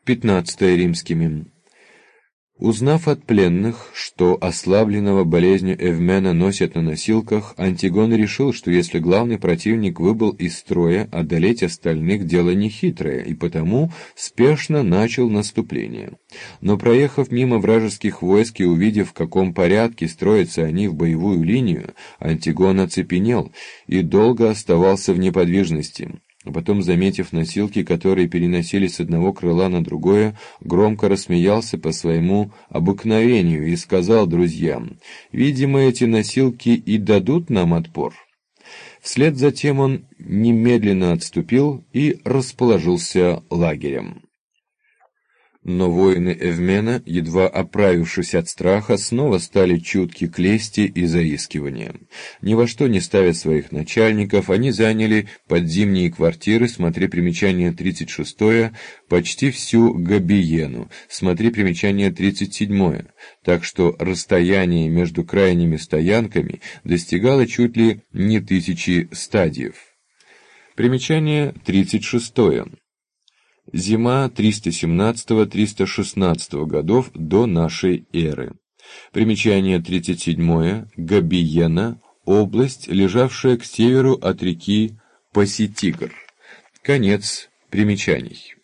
15 римскими. Узнав от пленных, что ослабленного болезнью Эвмена носят на носилках, Антигон решил, что если главный противник выбыл из строя, одолеть остальных дело нехитрое, и потому спешно начал наступление. Но проехав мимо вражеских войск и увидев, в каком порядке строятся они в боевую линию, Антигон оцепенел и долго оставался в неподвижности. А потом, заметив носилки, которые переносили с одного крыла на другое, громко рассмеялся по своему обыкновению и сказал друзьям: «Видимо, эти носилки и дадут нам отпор». Вслед за тем он немедленно отступил и расположился лагерем. Но воины Эвмена, едва оправившись от страха, снова стали чутки к лести и заискивания. Ни во что не ставя своих начальников, они заняли под зимние квартиры, смотри примечание 36, почти всю Габиену, смотри примечание 37, так что расстояние между крайними стоянками достигало чуть ли не 1000 стадиев. Примечание 36. Зима 317-316 годов до нашей эры. Примечание 37. Габиена – область, лежавшая к северу от реки Паситигр. Конец примечаний.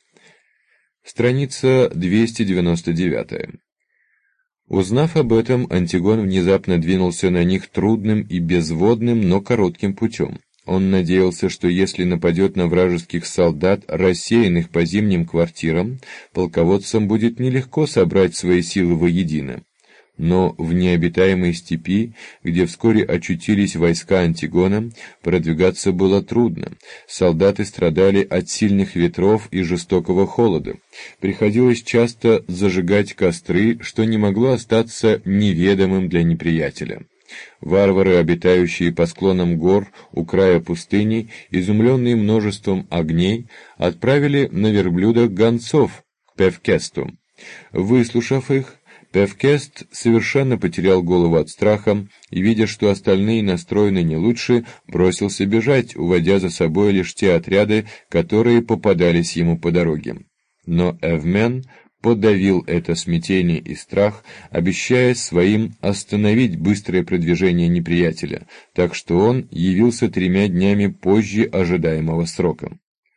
Страница 299. Узнав об этом, Антигон внезапно двинулся на них трудным и безводным, но коротким путем. Он надеялся, что если нападет на вражеских солдат, рассеянных по зимним квартирам, полководцам будет нелегко собрать свои силы воедино. Но в необитаемой степи, где вскоре очутились войска Антигона, продвигаться было трудно. Солдаты страдали от сильных ветров и жестокого холода. Приходилось часто зажигать костры, что не могло остаться неведомым для неприятеля. Варвары, обитающие по склонам гор у края пустыни, изумленные множеством огней, отправили на верблюдах гонцов к Певкесту. Выслушав их, Певкест совершенно потерял голову от страха и, видя, что остальные настроены не лучше, бросился бежать, уводя за собой лишь те отряды, которые попадались ему по дороге. Но Эвмен подавил это смятение и страх, обещая своим остановить быстрое продвижение неприятеля, так что он явился 3 днями позже ожидаемого срока.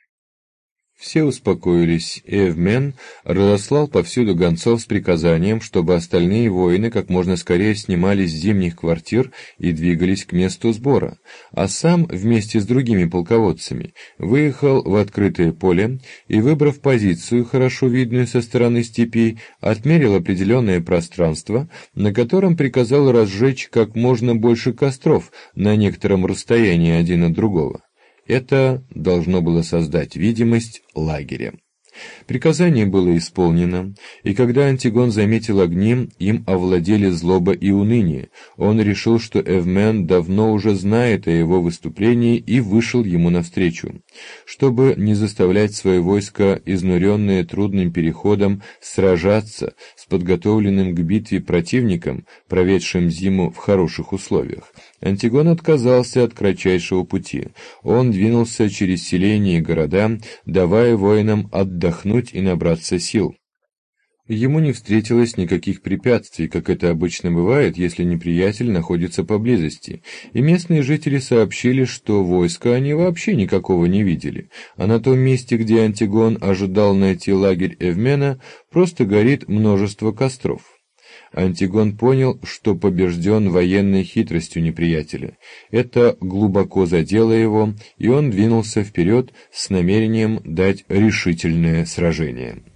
Все успокоились, и Эвмен разослал повсюду гонцов с приказанием, чтобы остальные воины как можно скорее снимались с зимних квартир и двигались к месту сбора, а сам вместе с другими полководцами выехал в открытое поле и, выбрав позицию, хорошо видную со стороны степи, отмерил определенное пространство, на котором приказал разжечь как можно больше костров на некотором расстоянии один от другого. Это должно было создать видимость лагеря. Приказание было исполнено, и когда Антигон заметил огни, им овладели злоба и уныние. Он решил, что Эвмен давно уже знает о его выступлении и вышел ему навстречу. Чтобы не заставлять свое войско, изнуренное трудным переходом, сражаться с подготовленным к битве противником, проведшим зиму в хороших условиях, Антигон отказался от кратчайшего пути. Он двинулся через селения и города, давая воинам отдохнуть и набраться сил. Ему не встретилось никаких препятствий, как это обычно бывает, если неприятель находится поблизости, и местные жители сообщили, что войска они вообще никакого не видели, а на том месте, где Антигон ожидал найти лагерь Эвмена, просто горит множество костров. Антигон понял, что побежден военной хитростью неприятеля. Это глубоко задело его, и он двинулся вперед с намерением дать решительное сражение.